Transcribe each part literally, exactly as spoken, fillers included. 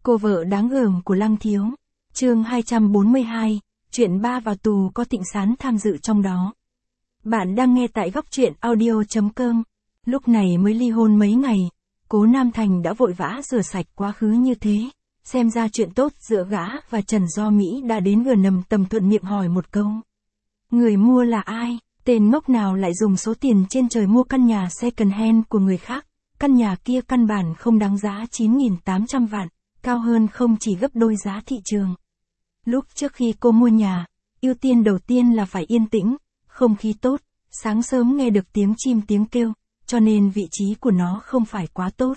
Cô vợ đáng gờm của Lăng Thiếu. Chương hai trăm bốn mươi hai, chuyện ba vào tù có Thịnh Sán tham dự trong đó. Bạn đang nghe tại góc truyện audio chấm com. Lúc này mới ly hôn mấy ngày, Cố Nam Thành đã vội vã rửa sạch quá khứ như thế. Xem ra chuyện tốt giữa gã và Trần Do Mỹ đã đến gần nầm tầm, thuận miệng hỏi một câu. Người mua là ai? Tên ngốc nào lại dùng số tiền trên trời mua căn nhà second hand của người khác? Căn nhà kia căn bản không đáng giá chín nghìn tám trăm vạn, cao hơn không chỉ gấp đôi giá thị trường. Lúc trước khi cô mua nhà, ưu tiên đầu tiên là phải yên tĩnh, không khí tốt, sáng sớm nghe được tiếng chim tiếng kêu, cho nên vị trí của nó không phải quá tốt.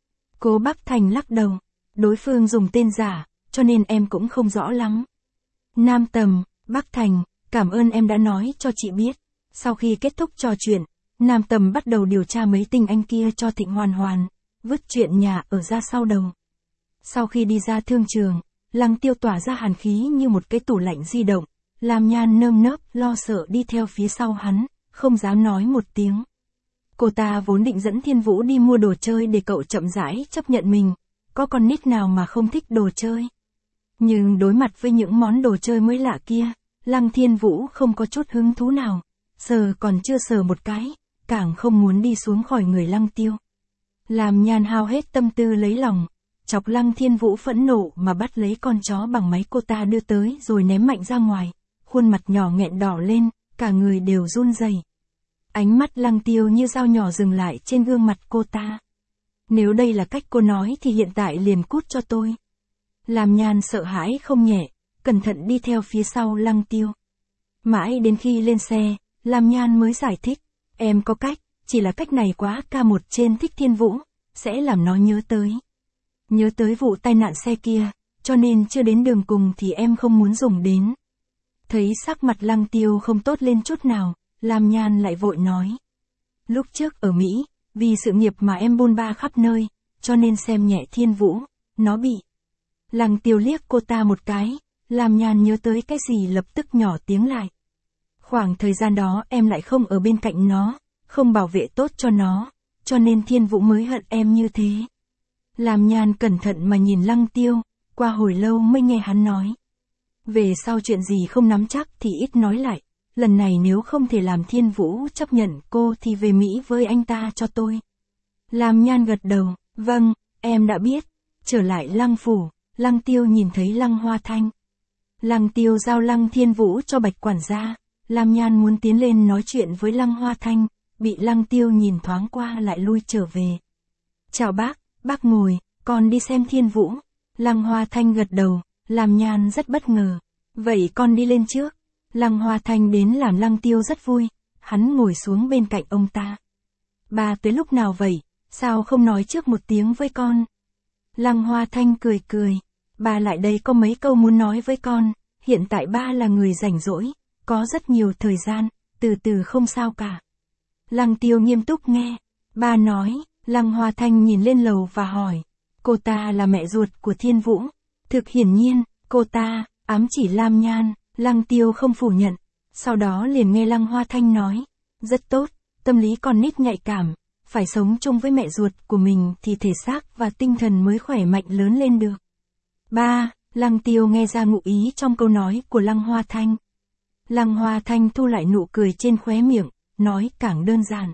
Cố Bắc Thành lắc đầu, đối phương dùng tên giả, cho nên em cũng không rõ lắm. Nam Tầm, Bắc Thành, cảm ơn em đã nói cho chị biết. Sau khi kết thúc trò chuyện, Nam Tầm bắt đầu điều tra mấy tinh anh kia cho Thịnh Hoàn Hoàn, vứt chuyện nhà ở ra sau đầu. Sau khi đi ra thương trường, Lăng Tiêu tỏa ra hàn khí như một cái tủ lạnh di động, Lam Nhan nơm nớp lo sợ đi theo phía sau hắn, không dám nói một tiếng. Cô ta vốn định dẫn Thiên Vũ đi mua đồ chơi để cậu chậm rãi chấp nhận mình, có con nít nào mà không thích đồ chơi. Nhưng đối mặt với những món đồ chơi mới lạ kia, Lăng Thiên Vũ không có chút hứng thú nào, sờ còn chưa sờ một cái, càng không muốn đi xuống khỏi người Lăng Tiêu. Lam Nhan hao hết tâm tư lấy lòng, chọc Lăng Thiên Vũ phẫn nộ mà bắt lấy con chó bằng máy cô ta đưa tới rồi ném mạnh ra ngoài, khuôn mặt nhỏ nghẹn đỏ lên, cả người đều run rẩy. Ánh mắt Lăng Tiêu như dao nhỏ dừng lại trên gương mặt cô ta. Nếu đây là cách cô nói thì hiện tại liền cút cho tôi. Lam Nhan sợ hãi không nhẹ, cẩn thận đi theo phía sau Lăng Tiêu. Mãi đến khi lên xe, Lam Nhan mới giải thích, em có cách, chỉ là cách này quá ca một trên Thích Thiên Vũ, sẽ làm nó nhớ tới. Nhớ tới vụ tai nạn xe kia, cho nên chưa đến đường cùng thì em không muốn dùng đến. Thấy sắc mặt Lăng Tiêu không tốt lên chút nào, Lam Nhan lại vội nói. Lúc trước ở Mỹ, vì sự nghiệp mà em bôn ba khắp nơi, cho nên xem nhẹ Thiên Vũ, nó bị. Lăng Tiêu liếc cô ta một cái, Lam Nhan nhớ tới cái gì lập tức nhỏ tiếng lại. Khoảng thời gian đó em lại không ở bên cạnh nó, không bảo vệ tốt cho nó, cho nên Thiên Vũ mới hận em như thế. Lam Nhan cẩn thận mà nhìn Lăng Tiêu, qua hồi lâu mới nghe hắn nói. Về sau chuyện gì không nắm chắc thì ít nói lại, lần này nếu không thể làm Thiên Vũ chấp nhận cô thì về Mỹ với anh ta cho tôi. Lam Nhan gật đầu, vâng, em đã biết. Trở lại Lăng Phủ, Lăng Tiêu nhìn thấy Lăng Hoa Thanh. Lăng Tiêu giao Lăng Thiên Vũ cho Bạch quản gia, Lam Nhan muốn tiến lên nói chuyện với Lăng Hoa Thanh, bị Lăng Tiêu nhìn thoáng qua lại lui trở về. Chào bác, bác ngồi, con đi xem Thiên Vũ. Lăng Hoa Thanh gật đầu, Lam Nhan rất bất ngờ. Vậy con đi lên trước. Lăng Hoa Thanh đến làm Lăng Tiêu rất vui, hắn ngồi xuống bên cạnh ông ta. Ba tới lúc nào vậy, sao không nói trước một tiếng với con? Lăng Hoa Thanh cười cười, ba lại đây có mấy câu muốn nói với con, hiện tại ba là người rảnh rỗi, có rất nhiều thời gian, từ từ không sao cả. Lăng Tiêu nghiêm túc nghe, ba nói. Lăng Hoa Thanh nhìn lên lầu và hỏi, cô ta là mẹ ruột của Thiên Vũ? Thực hiển nhiên, cô ta, ám chỉ Lam Nhan. Lăng Tiêu không phủ nhận, sau đó liền nghe Lăng Hoa Thanh nói, rất tốt, tâm lý con nít nhạy cảm, phải sống chung với mẹ ruột của mình thì thể xác và tinh thần mới khỏe mạnh lớn lên được. Ba, Lăng Tiêu nghe ra ngụ ý trong câu nói của Lăng Hoa Thanh. Lăng Hoa Thanh thu lại nụ cười trên khóe miệng, nói càng đơn giản.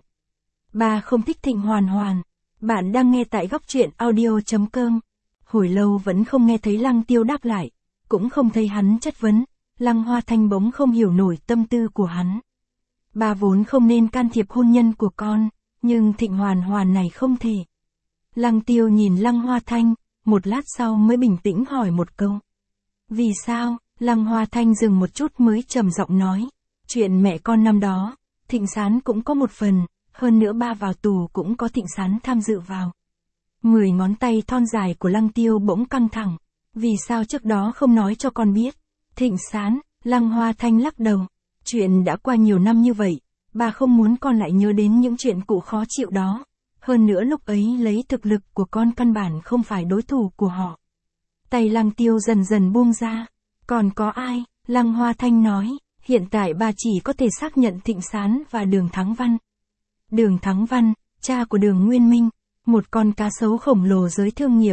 Ba không thích Thịnh Hoàn Hoàn. Bạn đang nghe tại góc truyện audio chấm com. Hồi lâu vẫn không nghe thấy Lăng Tiêu đáp lại, cũng không thấy hắn chất vấn. Lăng Hoa Thanh bỗng không hiểu nổi tâm tư của hắn. Ba vốn không nên can thiệp hôn nhân của con, nhưng Thịnh Hoàn Hoàn này không thể. Lăng Tiêu nhìn Lăng Hoa Thanh, một lát sau mới bình tĩnh hỏi một câu. Vì sao? Lăng Hoa Thanh dừng một chút mới trầm giọng nói. Chuyện mẹ con năm đó, Thịnh Sán cũng có một phần, hơn nữa ba vào tù cũng có Thịnh Sán tham dự vào. Mười ngón tay thon dài của Lăng Tiêu bỗng căng thẳng. Vì sao trước đó không nói cho con biết? Thịnh Sán, Lăng Hoa Thanh lắc đầu. Chuyện đã qua nhiều năm như vậy, bà không muốn con lại nhớ đến những chuyện cũ khó chịu đó. Hơn nữa lúc ấy lấy thực lực của con căn bản không phải đối thủ của họ. Tay Lăng Tiêu dần dần buông ra. Còn có ai? Lăng Hoa Thanh nói, hiện tại bà chỉ có thể xác nhận Thịnh Sán và Đường Thắng Văn. Đường Thắng Văn, cha của Đường Nguyên Minh, một con cá sấu khổng lồ giới thương nghiệp,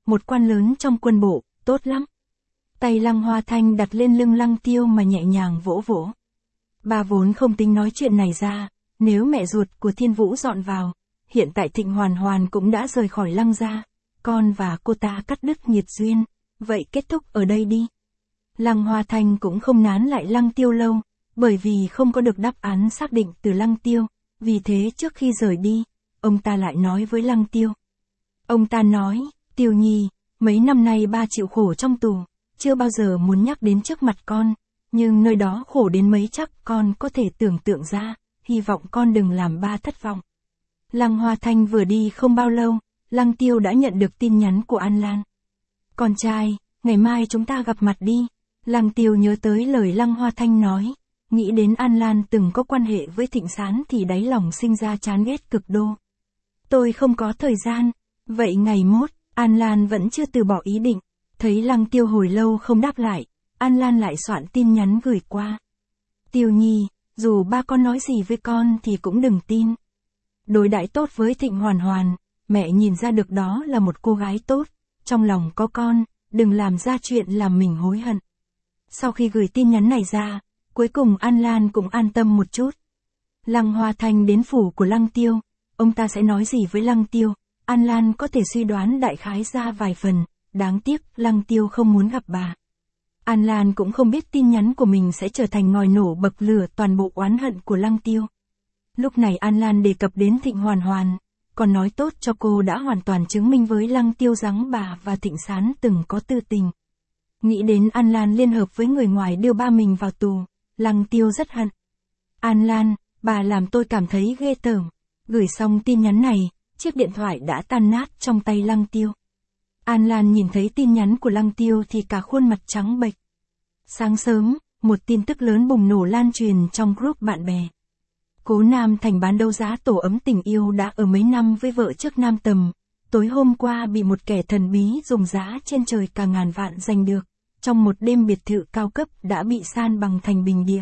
một quan lớn trong quân bộ, tốt lắm. Tay Lăng Hoa Thanh đặt lên lưng Lăng Tiêu mà nhẹ nhàng vỗ vỗ. Bà vốn không tính nói chuyện này ra, nếu mẹ ruột của Thiên Vũ dọn vào, hiện tại Thịnh Hoàn Hoàn cũng đã rời khỏi Lăng gia, con và cô ta cắt đứt nhiệt duyên, vậy kết thúc ở đây đi. Lăng Hoa Thanh cũng không nán lại Lăng Tiêu lâu, bởi vì không có được đáp án xác định từ Lăng Tiêu, vì thế trước khi rời đi, ông ta lại nói với Lăng Tiêu. Ông ta nói, Tiêu Nhi, mấy năm nay ba chịu khổ trong tù, chưa bao giờ muốn nhắc đến trước mặt con, nhưng nơi đó khổ đến mấy chắc con có thể tưởng tượng ra, hy vọng con đừng làm ba thất vọng. Lăng Hoa Thanh vừa đi không bao lâu, Lăng Tiêu đã nhận được tin nhắn của An Lan. Con trai, ngày mai chúng ta gặp mặt đi. Lăng Tiêu nhớ tới lời Lăng Hoa Thanh nói, nghĩ đến An Lan từng có quan hệ với Thịnh Sán thì đáy lòng sinh ra chán ghét cực độ. Tôi không có thời gian, vậy ngày mốt, An Lan vẫn chưa từ bỏ ý định, thấy Lăng Tiêu hồi lâu không đáp lại, An Lan lại soạn tin nhắn gửi qua. Tiêu Nhi, dù ba con nói gì với con thì cũng đừng tin. Đối đãi tốt với Thịnh Hoàn Hoàn, mẹ nhìn ra được đó là một cô gái tốt, trong lòng có con, đừng làm ra chuyện làm mình hối hận. Sau khi gửi tin nhắn này ra, cuối cùng An Lan cũng an tâm một chút. Lăng Hoa Thanh đến phủ của Lăng Tiêu, ông ta sẽ nói gì với Lăng Tiêu, An Lan có thể suy đoán đại khái ra vài phần, đáng tiếc Lăng Tiêu không muốn gặp bà. An Lan cũng không biết tin nhắn của mình sẽ trở thành ngòi nổ bậc lửa toàn bộ oán hận của Lăng Tiêu. Lúc này An Lan đề cập đến Thịnh Hoàn Hoàn, còn nói tốt cho cô đã hoàn toàn chứng minh với Lăng Tiêu rằng bà và Thịnh Sán từng có tư tình. Nghĩ đến An Lan liên hợp với người ngoài đưa ba mình vào tù, Lăng Tiêu rất hận. An Lan, bà làm tôi cảm thấy ghê tởm. Gửi xong tin nhắn này, chiếc điện thoại đã tan nát trong tay Lăng Tiêu. An Lan nhìn thấy tin nhắn của Lăng Tiêu thì cả khuôn mặt trắng bệch. Sáng sớm, một tin tức lớn bùng nổ lan truyền trong group bạn bè. Cố Nam Thành bán đấu giá tổ ấm tình yêu đã ở mấy năm với vợ trước Nam Tầm, tối hôm qua bị một kẻ thần bí dùng giá trên trời cả ngàn vạn giành được, trong một đêm biệt thự cao cấp đã bị san bằng thành bình địa.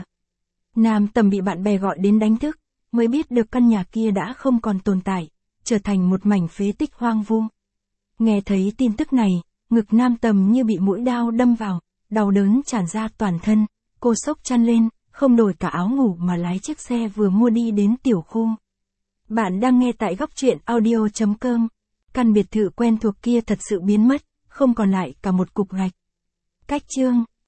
Nam Tầm bị bạn bè gọi đến đánh thức, mới biết được căn nhà kia đã không còn tồn tại, trở thành một mảnh phế tích hoang vu. Nghe thấy tin tức này, ngực Nam Tầm như bị mũi dao đâm vào, đau đớn tràn ra toàn thân, cô sốc chăn lên, không đổi cả áo ngủ mà lái chiếc xe vừa mua đi đến tiểu khu. Bạn đang nghe tại góc truyện audio chấm com. Căn biệt thự quen thuộc kia thật sự biến mất, không còn lại cả một cục gạch. Cách chương